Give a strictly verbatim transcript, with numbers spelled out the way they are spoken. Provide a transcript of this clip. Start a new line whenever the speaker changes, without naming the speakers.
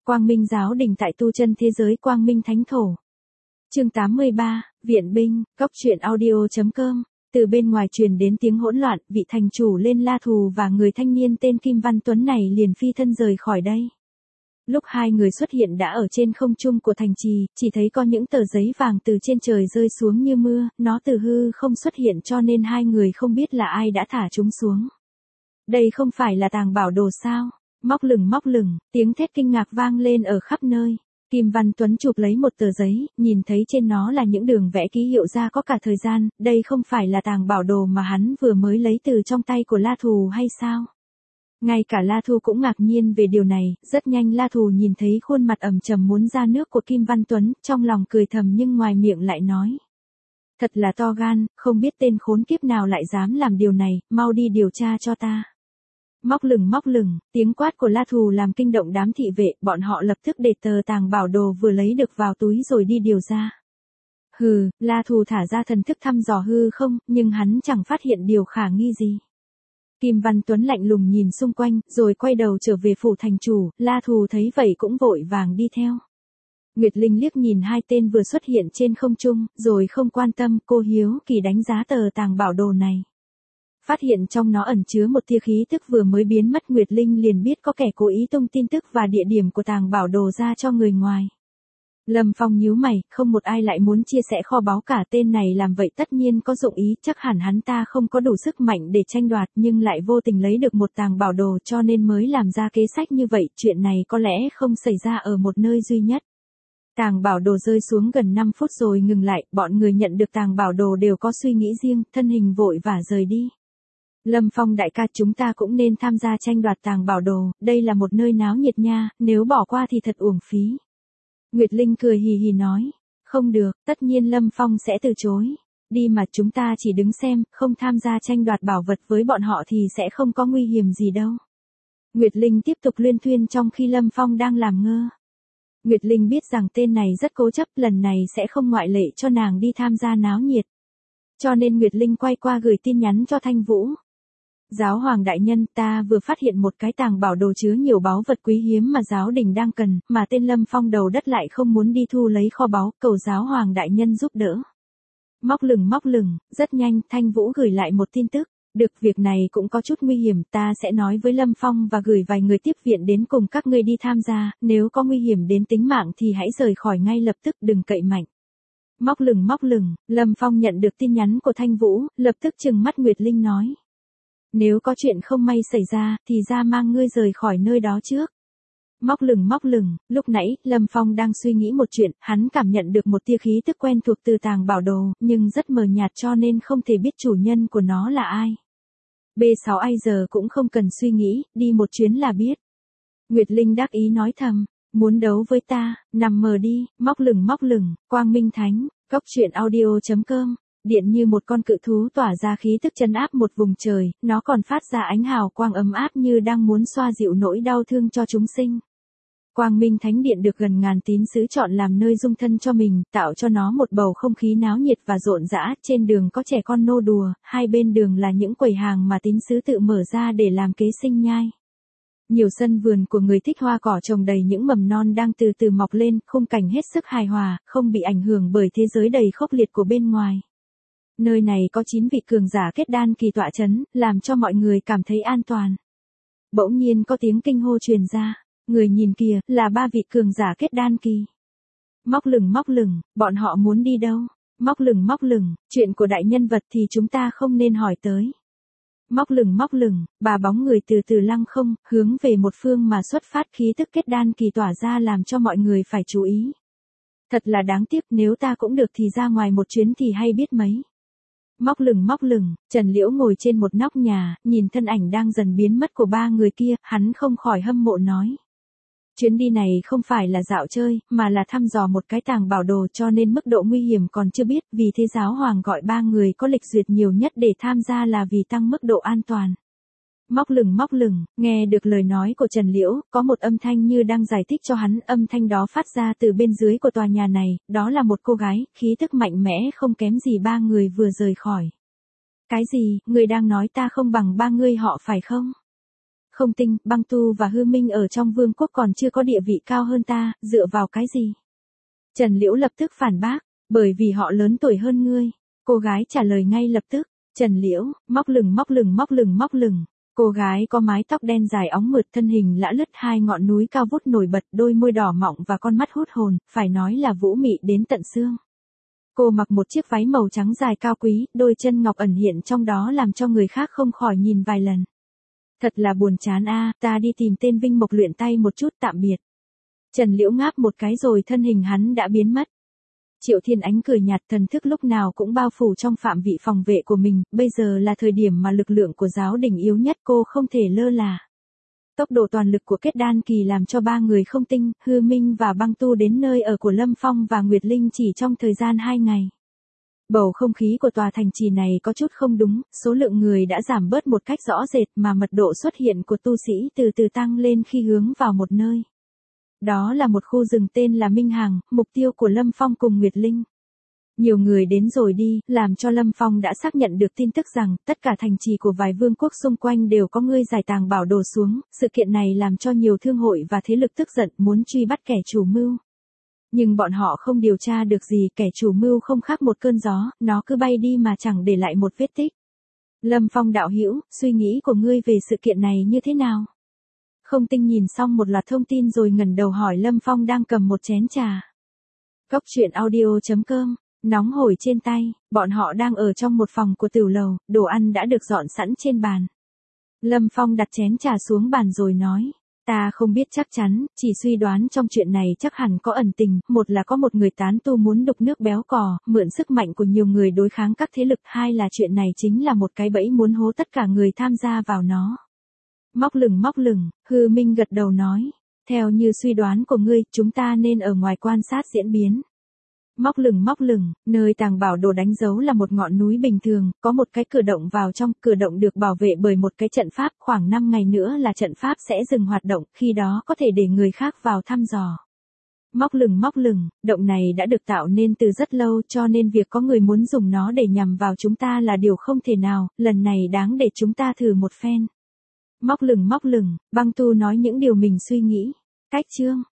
Quang Minh giáo đình tại tu chân thế giới Quang Minh Thánh Thổ. Chương tám mươi ba, Viện binh, Góc truyện audio chấm com. Từ bên ngoài truyền đến tiếng hỗn loạn, vị thành chủ lên La Thù và người thanh niên tên Kim Văn Tuấn này liền phi thân rời khỏi đây. Lúc hai người xuất hiện đã ở trên không trung của thành trì, chỉ thấy có những tờ giấy vàng từ trên trời rơi xuống như mưa, nó từ hư không xuất hiện cho nên hai người không biết là ai đã thả chúng xuống. Đây không phải là tàng bảo đồ sao? Móc lửng móc lửng, tiếng thét kinh ngạc vang lên ở khắp nơi. Kim Văn Tuấn chụp lấy một tờ giấy, nhìn thấy trên nó là những đường vẽ ký hiệu ra có cả thời gian, đây không phải là tàng bảo đồ mà hắn vừa mới lấy từ trong tay của La Thù hay sao? Ngay cả La Thù cũng ngạc nhiên về điều này, rất nhanh La Thù nhìn thấy khuôn mặt ẩm trầm muốn ra nước của Kim Văn Tuấn, trong lòng cười thầm nhưng ngoài miệng lại nói. Thật là to gan, không biết tên khốn kiếp nào lại dám làm điều này, mau đi điều tra cho ta. Móc lửng móc lửng, tiếng quát của La Thù làm kinh động đám thị vệ, bọn họ lập tức để tờ tàng bảo đồ vừa lấy được vào túi rồi đi điều ra. Hừ, La Thù thả ra thần thức thăm dò hư không, nhưng hắn chẳng phát hiện điều khả nghi gì. Kim Văn Tuấn lạnh lùng nhìn xung quanh, rồi quay đầu trở về phủ thành chủ, La Thù thấy vậy cũng vội vàng đi theo. Nguyệt Linh liếc nhìn hai tên vừa xuất hiện trên không trung, rồi không quan tâm, cô hiếu kỳ đánh giá tờ tàng bảo đồ này. Phát hiện trong nó ẩn chứa một tia khí tức vừa mới biến mất, Nguyệt Linh liền biết có kẻ cố ý tung tin tức và địa điểm của tàng bảo đồ ra cho người ngoài. Lâm Phong nhíu mày, không một ai lại muốn chia sẻ kho báu cả, tên này làm vậy tất nhiên có dụng ý, chắc hẳn hắn ta không có đủ sức mạnh để tranh đoạt nhưng lại vô tình lấy được một tàng bảo đồ cho nên mới làm ra kế sách như vậy, chuyện này có lẽ không xảy ra ở một nơi duy nhất. Tàng bảo đồ rơi xuống gần năm phút rồi ngừng lại, bọn người nhận được tàng bảo đồ đều có suy nghĩ riêng, thân hình vội vã rời đi. Lâm Phong đại ca, chúng ta cũng nên tham gia tranh đoạt tàng bảo đồ, đây là một nơi náo nhiệt nha, nếu bỏ qua thì thật uổng phí. Nguyệt Linh cười hì hì nói, không được, tất nhiên Lâm Phong sẽ từ chối. Đi mà, chúng ta chỉ đứng xem, không tham gia tranh đoạt bảo vật với bọn họ thì sẽ không có nguy hiểm gì đâu. Nguyệt Linh tiếp tục luyên thuyên trong khi Lâm Phong đang làm ngơ. Nguyệt Linh biết rằng tên này rất cố chấp, lần này sẽ không ngoại lệ cho nàng đi tham gia náo nhiệt. Cho nên Nguyệt Linh quay qua gửi tin nhắn cho Thanh Vũ. Giáo hoàng đại nhân, ta vừa phát hiện một cái tàng bảo đồ chứa nhiều báu vật quý hiếm mà giáo đình đang cần, mà tên Lâm Phong đầu đất lại không muốn đi thu lấy kho báu, cầu giáo hoàng đại nhân giúp đỡ. Móc lửng móc lửng, rất nhanh, Thanh Vũ gửi lại một tin tức. Được, việc này cũng có chút nguy hiểm, ta sẽ nói với Lâm Phong và gửi vài người tiếp viện đến cùng các ngươi đi tham gia, nếu có nguy hiểm đến tính mạng thì hãy rời khỏi ngay lập tức, đừng cậy mạnh. Móc lửng móc lửng, Lâm Phong nhận được tin nhắn của Thanh Vũ, lập tức trừng mắt Nguyệt Linh nói. Nếu có chuyện không may xảy ra, thì ra mang ngươi rời khỏi nơi đó trước. Móc lửng móc lửng, lúc nãy, Lâm Phong đang suy nghĩ một chuyện, hắn cảm nhận được một tia khí tức quen thuộc từ tàng bảo đồ, nhưng rất mờ nhạt cho nên không thể biết chủ nhân của nó là ai. B sáu ai giờ cũng không cần suy nghĩ, đi một chuyến là biết. Nguyệt Linh đắc ý nói thầm, muốn đấu với ta, nằm mờ đi, móc lửng móc lửng, Quang Minh Thánh, Góc truyện audio chấm com. Điện như một con cự thú tỏa ra khí tức trấn áp một vùng trời, nó còn phát ra ánh hào quang ấm áp như đang muốn xoa dịu nỗi đau thương cho chúng sinh. Quang Minh Thánh Điện được gần ngàn tín sứ chọn làm nơi dung thân cho mình, tạo cho nó một bầu không khí náo nhiệt và rộn rã, trên đường có trẻ con nô đùa, hai bên đường là những quầy hàng mà tín sứ tự mở ra để làm kế sinh nhai. Nhiều sân vườn của người thích hoa cỏ trồng đầy những mầm non đang từ từ mọc lên, khung cảnh hết sức hài hòa, không bị ảnh hưởng bởi thế giới đầy khốc liệt của bên ngoài. Nơi này có chín vị cường giả kết đan kỳ tọa chấn, làm cho mọi người cảm thấy an toàn. Bỗng nhiên có tiếng kinh hô truyền ra, người nhìn kìa, là ba vị cường giả kết đan kỳ. Móc lửng móc lửng, bọn họ muốn đi đâu? Móc lửng móc lửng, chuyện của đại nhân vật thì chúng ta không nên hỏi tới. Móc lửng móc lửng, ba bóng người từ từ lăng không, hướng về một phương mà xuất phát, khí tức kết đan kỳ tỏa ra làm cho mọi người phải chú ý. Thật là đáng tiếc, nếu ta cũng được thì ra ngoài một chuyến thì hay biết mấy. Móc lửng móc lửng, Trần Liễu ngồi trên một nóc nhà, nhìn thân ảnh đang dần biến mất của ba người kia, hắn không khỏi hâm mộ nói. Chuyến đi này không phải là dạo chơi, mà là thăm dò một cái tàng bảo đồ, cho nên mức độ nguy hiểm còn chưa biết, vì thế giáo hoàng gọi ba người có lịch duyệt nhiều nhất để tham gia là vì tăng mức độ an toàn. Móc lửng móc lửng, nghe được lời nói của Trần Liễu, có một âm thanh như đang giải thích cho hắn, âm thanh đó phát ra từ bên dưới của tòa nhà này, đó là một cô gái, khí tức mạnh mẽ không kém gì ba người vừa rời khỏi. Cái gì, người đang nói ta không bằng ba người họ phải không? Không Tinh, Băng Tu và Hư Minh ở trong vương quốc còn chưa có địa vị cao hơn ta, dựa vào cái gì? Trần Liễu lập tức phản bác, bởi vì họ lớn tuổi hơn ngươi. Cô gái trả lời ngay lập tức, Trần Liễu, móc lửng móc lửng móc lửng móc lửng. Cô gái có mái tóc đen dài óng mượt, thân hình lả lướt, hai ngọn núi cao vút nổi bật, đôi môi đỏ mọng và con mắt hút hồn, phải nói là vũ mị đến tận xương. Cô mặc một chiếc váy màu trắng dài cao quý, đôi chân ngọc ẩn hiện trong đó làm cho người khác không khỏi nhìn vài lần. Thật là buồn chán a, ta đi tìm tên Vinh Mộc luyện tay một chút, tạm biệt. Trần Liễu ngáp một cái rồi thân hình hắn đã biến mất. Triệu Thiên Ánh cười nhạt, thần thức lúc nào cũng bao phủ trong phạm vị phòng vệ của mình, bây giờ là thời điểm mà lực lượng của giáo đình yếu nhất, cô không thể lơ là. Tốc độ toàn lực của kết đan kỳ làm cho ba người Không Tinh, Hư Minh và Băng Tu đến nơi ở của Lâm Phong và Nguyệt Linh chỉ trong thời gian hai ngày. Bầu không khí của tòa thành trì này có chút không đúng, số lượng người đã giảm bớt một cách rõ rệt mà mật độ xuất hiện của tu sĩ từ từ tăng lên khi hướng vào một nơi. Đó là một khu rừng tên là Minh Hàng, mục tiêu của Lâm Phong cùng Nguyệt Linh. Nhiều người đến rồi đi, làm cho Lâm Phong đã xác nhận được tin tức rằng tất cả thành trì của vài vương quốc xung quanh đều có người giải tàng bảo đồ xuống, sự kiện này làm cho nhiều thương hội và thế lực tức giận muốn truy bắt kẻ chủ mưu. Nhưng bọn họ không điều tra được gì, kẻ chủ mưu không khác một cơn gió, nó cứ bay đi mà chẳng để lại một vết tích. Lâm Phong đạo hữu, suy nghĩ của ngươi về sự kiện này như thế nào? Không Tinh nhìn xong một loạt thông tin rồi ngẩng đầu hỏi Lâm Phong đang cầm một chén trà. Cốc truyện audio chấm com, nóng hổi trên tay, bọn họ đang ở trong một phòng của tiểu lầu, đồ ăn đã được dọn sẵn trên bàn. Lâm Phong đặt chén trà xuống bàn rồi nói, ta không biết chắc chắn, chỉ suy đoán trong chuyện này chắc hẳn có ẩn tình, một là có một người tán tu muốn đục nước béo cò, mượn sức mạnh của nhiều người đối kháng các thế lực, hai là chuyện này chính là một cái bẫy muốn hố tất cả người tham gia vào nó. Móc lửng móc lửng, Hư Minh gật đầu nói, theo như suy đoán của ngươi, chúng ta nên ở ngoài quan sát diễn biến. Móc lửng móc lửng, nơi tàng bảo đồ đánh dấu là một ngọn núi bình thường, có một cái cửa động vào trong, cửa động được bảo vệ bởi một cái trận pháp, khoảng năm ngày nữa là trận pháp sẽ dừng hoạt động, khi đó có thể để người khác vào thăm dò. Móc lửng móc lửng, động này đã được tạo nên từ rất lâu, cho nên việc có người muốn dùng nó để nhằm vào chúng ta là điều không thể nào, lần này đáng để chúng ta thử một phen. Móc lửng móc lửng, Băng Tu nói những điều mình suy nghĩ. Cách chương